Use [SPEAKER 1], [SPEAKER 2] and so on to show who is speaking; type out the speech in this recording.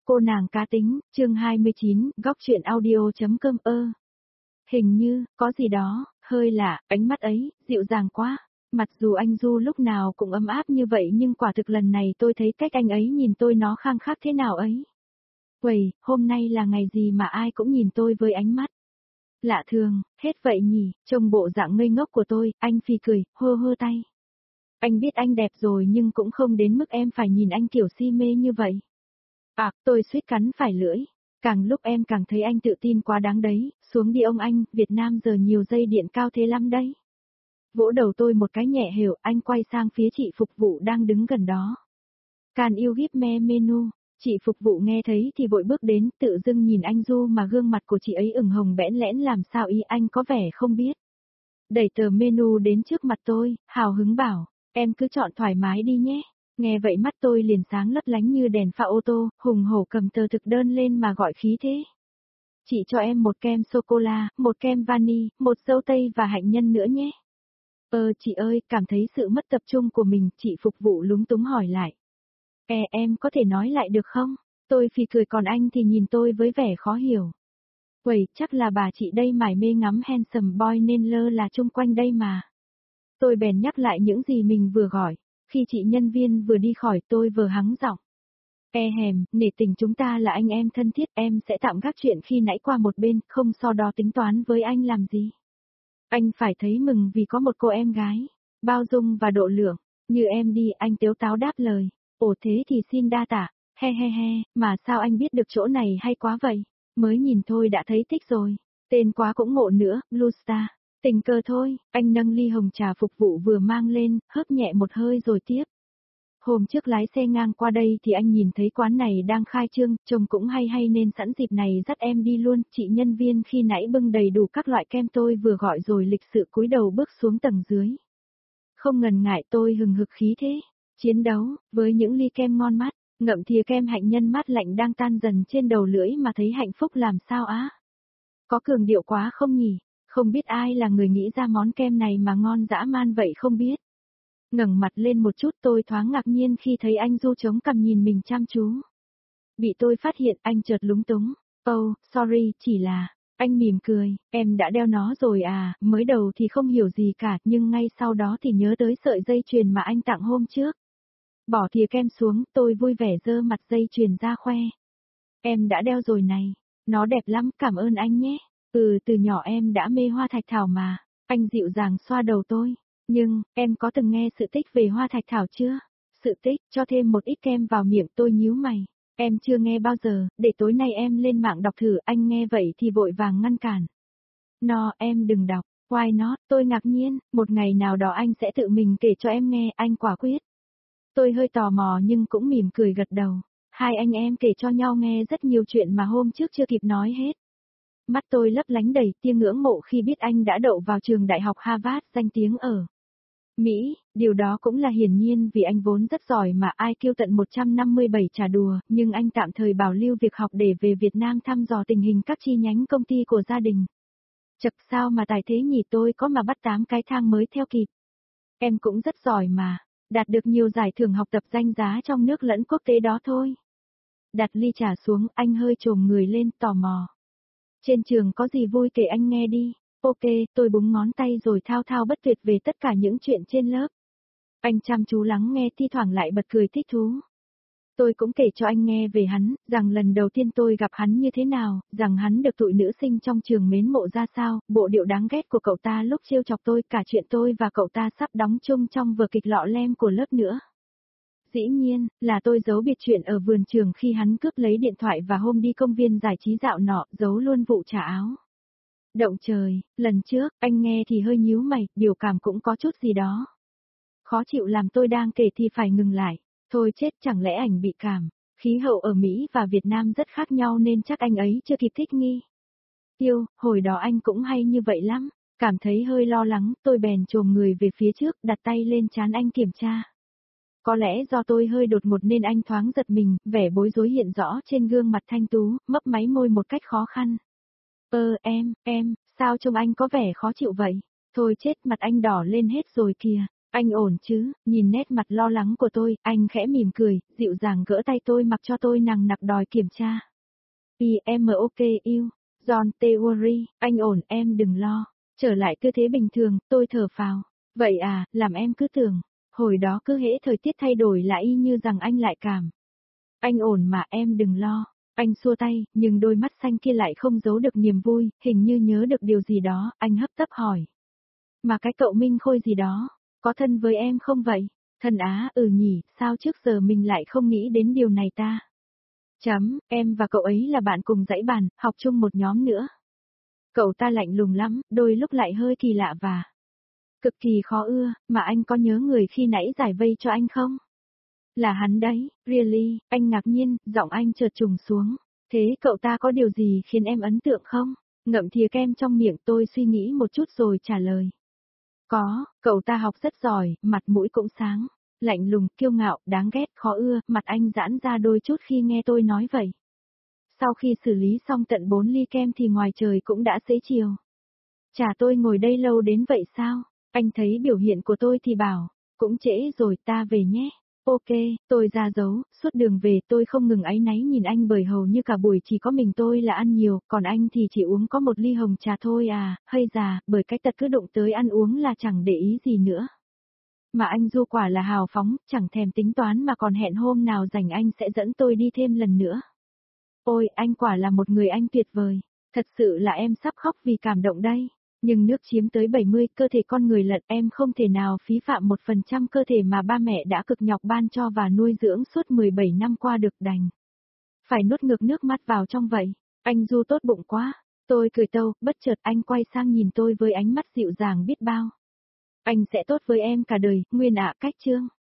[SPEAKER 1] Cô nàng cá tính, chương 29, góc truyện audio.com. Hình như, có gì đó, hơi lạ, ánh mắt ấy, dịu dàng quá. Mặc dù anh Du lúc nào cũng ấm áp như vậy nhưng quả thực lần này tôi thấy cách anh ấy nhìn tôi nó khang khác thế nào ấy. Quầy, hôm nay là ngày gì mà ai cũng nhìn tôi với ánh mắt lạ thường, hết vậy nhỉ, trông bộ dạng ngây ngốc của tôi, anh phì cười, hơ hơ tay. Anh biết anh đẹp rồi nhưng cũng không đến mức em phải nhìn anh kiểu si mê như vậy. À, tôi suýt cắn phải lưỡi. Càng lúc em càng thấy anh tự tin quá đáng đấy, xuống đi ông anh, Việt Nam giờ nhiều dây điện cao thế lắm đấy. Vỗ đầu tôi một cái nhẹ hều, anh quay sang phía chị phục vụ đang đứng gần đó. Can you give me menu? Chị phục vụ nghe thấy thì vội bước đến, tự dưng nhìn anh Du mà gương mặt của chị ấy ửng hồng bẽn lẽn làm sao ý anh có vẻ không biết. Đẩy tờ menu đến trước mặt tôi, hào hứng bảo, em cứ chọn thoải mái đi nhé. Nghe vậy mắt tôi liền sáng lấp lánh như đèn pha ô tô, hùng hổ cầm tờ thực đơn lên mà gọi khí thế. Chị cho em một kem sô-cô-la, một kem vani, một dâu tây và hạnh nhân nữa nhé. Chị ơi, cảm thấy sự mất tập trung của mình, chị phục vụ lúng túng hỏi lại. Em có thể nói lại được không? Tôi phì cười còn anh thì nhìn tôi với vẻ khó hiểu. Quầy, chắc là bà chị đây mải mê ngắm handsome boy nên lơ là chung quanh đây mà. Tôi bèn nhắc lại những gì mình vừa gọi. Khi chị nhân viên vừa đi khỏi tôi vừa hắng giọng. Nể tình chúng ta là anh em thân thiết em sẽ tạm gác chuyện khi nãy qua một bên, không so đo tính toán với anh làm gì. Anh phải thấy mừng vì có một cô em gái, bao dung và độ lượng, như em đi anh tếu táo đáp lời. Ồ thế thì xin đa tạ, he, mà sao anh biết được chỗ này hay quá vậy, mới nhìn thôi đã thấy thích rồi, tên quá cũng ngộ nữa, Blue Star. Tình cờ thôi, anh nâng ly hồng trà phục vụ vừa mang lên, hớp nhẹ một hơi rồi tiếp. Hôm trước lái xe ngang qua đây thì anh nhìn thấy quán này đang khai trương, trông cũng hay nên sẵn dịp này dắt em đi luôn. Chị nhân viên khi nãy bưng đầy đủ các loại kem tôi vừa gọi rồi lịch sự cúi đầu bước xuống tầng dưới. Không ngần ngại tôi hừng hực khí thế, chiến đấu, với những ly kem ngon mắt, ngậm thìa kem hạnh nhân mát lạnh đang tan dần trên đầu lưỡi mà thấy hạnh phúc làm sao á. Có cường điệu quá không nhỉ? Không biết ai là người nghĩ ra món kem này mà ngon dã man vậy không biết. Ngẩng mặt lên một chút tôi thoáng ngạc nhiên khi thấy anh Du chống cằm nhìn mình chăm chú. Bị tôi phát hiện anh chợt lúng túng. Oh, sorry, chỉ là, anh mỉm cười, em đã đeo nó rồi à, mới đầu thì không hiểu gì cả nhưng ngay sau đó thì nhớ tới sợi dây chuyền mà anh tặng hôm trước. Bỏ thìa kem xuống, tôi vui vẻ giơ mặt dây chuyền ra khoe. Em đã đeo rồi này, nó đẹp lắm, cảm ơn anh nhé. Từ nhỏ em đã mê hoa thạch thảo mà, anh dịu dàng xoa đầu tôi. Nhưng, em có từng nghe sự tích về hoa thạch thảo chưa? Sự tích, cho thêm một ít kem vào miệng tôi nhíu mày. Em chưa nghe bao giờ, để tối nay em lên mạng đọc thử, anh nghe vậy thì vội vàng ngăn cản. No, em đừng đọc, why not, tôi ngạc nhiên, một ngày nào đó anh sẽ tự mình kể cho em nghe, anh quả quyết. Tôi hơi tò mò nhưng cũng mỉm cười gật đầu. Hai anh em kể cho nhau nghe rất nhiều chuyện mà hôm trước chưa kịp nói hết. Mắt tôi lấp lánh đầy tia ngưỡng mộ khi biết anh đã đậu vào trường đại học Harvard danh tiếng ở Mỹ, điều đó cũng là hiển nhiên vì anh vốn rất giỏi mà ai kêu tận 157 trả đùa, nhưng anh tạm thời bảo lưu việc học để về Việt Nam thăm dò tình hình các chi nhánh công ty của gia đình. Chật sao mà tài thế nhỉ tôi có mà bắt 8 cái thang mới theo kịp. Em cũng rất giỏi mà, đạt được nhiều giải thưởng học tập danh giá trong nước lẫn quốc tế đó thôi. Đặt ly trà xuống, anh hơi chồm người lên tò mò. Trên trường có gì vui kể anh nghe đi. Ok, tôi búng ngón tay rồi thao thao bất tuyệt về tất cả những chuyện trên lớp. Anh chăm chú lắng nghe thi thoảng lại bật cười thích thú. Tôi cũng kể cho anh nghe về hắn, rằng lần đầu tiên tôi gặp hắn như thế nào, rằng hắn được tụi nữ sinh trong trường mến mộ ra sao, bộ điệu đáng ghét của cậu ta lúc trêu chọc tôi, cả chuyện tôi và cậu ta sắp đóng chung trong vở kịch lọ lem của lớp nữa. Dĩ nhiên, là tôi giấu biệt chuyện ở vườn trường khi hắn cướp lấy điện thoại và hôm đi công viên giải trí dạo nọ, giấu luôn vụ trả áo. Động trời, lần trước, anh nghe thì hơi nhíu mày, biểu cảm cũng có chút gì đó. Khó chịu làm tôi đang kể thì phải ngừng lại. Thôi chết, chẳng lẽ ảnh bị cảm. Khí hậu ở Mỹ và Việt Nam rất khác nhau nên chắc anh ấy chưa kịp thích nghi. Hồi đó anh cũng hay như vậy lắm. Cảm thấy hơi lo lắng, tôi bèn chồm người về phía trước, đặt tay lên trán anh kiểm tra. Có lẽ do tôi hơi đột ngột nên anh thoáng giật mình, vẻ bối rối hiện rõ trên gương mặt thanh tú, mấp máy môi một cách khó khăn. Em, sao trông anh có vẻ khó chịu vậy? Thôi chết, mặt anh đỏ lên hết rồi kìa. Anh ổn chứ, nhìn nét mặt lo lắng của tôi, anh khẽ mỉm cười, dịu dàng gỡ tay tôi mặc cho tôi nằng nặc đòi kiểm tra. Em ok yêu, John Theory, anh ổn em đừng lo. Trở lại tư thế bình thường, tôi thở phào. Vậy à, làm em cứ tưởng, hồi đó cứ hễ thời tiết thay đổi là y như rằng anh lại cảm. Anh ổn mà em đừng lo. Anh xua tay, nhưng đôi mắt xanh kia lại không giấu được niềm vui, hình như nhớ được điều gì đó, anh hấp tấp hỏi. Mà cái cậu Minh Khôi gì đó, có thân với em không vậy? Thân á, nhỉ, sao trước giờ mình lại không nghĩ đến điều này ta? Em và cậu ấy là bạn cùng dãy bàn, học chung một nhóm nữa. Cậu ta lạnh lùng lắm, đôi lúc lại hơi kỳ lạ và cực kỳ khó ưa, mà anh có nhớ người khi nãy giải vây cho anh không? Là hắn đấy, really, anh ngạc nhiên, giọng anh chợt trùng xuống. Thế cậu ta có điều gì khiến em ấn tượng không? Ngậm thìa kem trong miệng tôi suy nghĩ một chút rồi trả lời. Có, cậu ta học rất giỏi, mặt mũi cũng sáng. Lạnh lùng, kiêu ngạo, đáng ghét, khó ưa, mặt anh giãn ra đôi chút khi nghe tôi nói vậy. Sau khi xử lý xong tận 4 ly kem thì ngoài trời cũng đã xế chiều. Chả tôi ngồi đây lâu đến vậy sao? Anh thấy biểu hiện của tôi thì bảo, cũng trễ rồi ta về nhé. Ok, tôi ra dấu, suốt đường về tôi không ngừng áy náy nhìn anh bởi hầu như cả buổi chỉ có mình tôi là ăn nhiều, còn anh thì chỉ uống có một ly hồng trà thôi à, hay già, bởi cái tật cứ đụng tới ăn uống là chẳng để ý gì nữa. Mà anh Du quả là hào phóng, chẳng thèm tính toán mà còn hẹn hôm nào rảnh anh sẽ dẫn tôi đi thêm lần nữa. Ôi, anh quả là một người anh tuyệt vời. Thật sự là em sắp khóc vì cảm động đây. Nhưng nước chiếm tới 70, cơ thể con người lận em không thể nào phí phạm 1% cơ thể mà ba mẹ đã cực nhọc ban cho và nuôi dưỡng suốt 17 năm qua được đành. Phải nuốt ngược nước mắt vào trong vậy. Anh Du tốt bụng quá. Tôi cười tâu, bất chợt anh quay sang nhìn tôi với ánh mắt dịu dàng biết bao. Anh sẽ tốt với em cả đời, Nguyên ạ cách chương.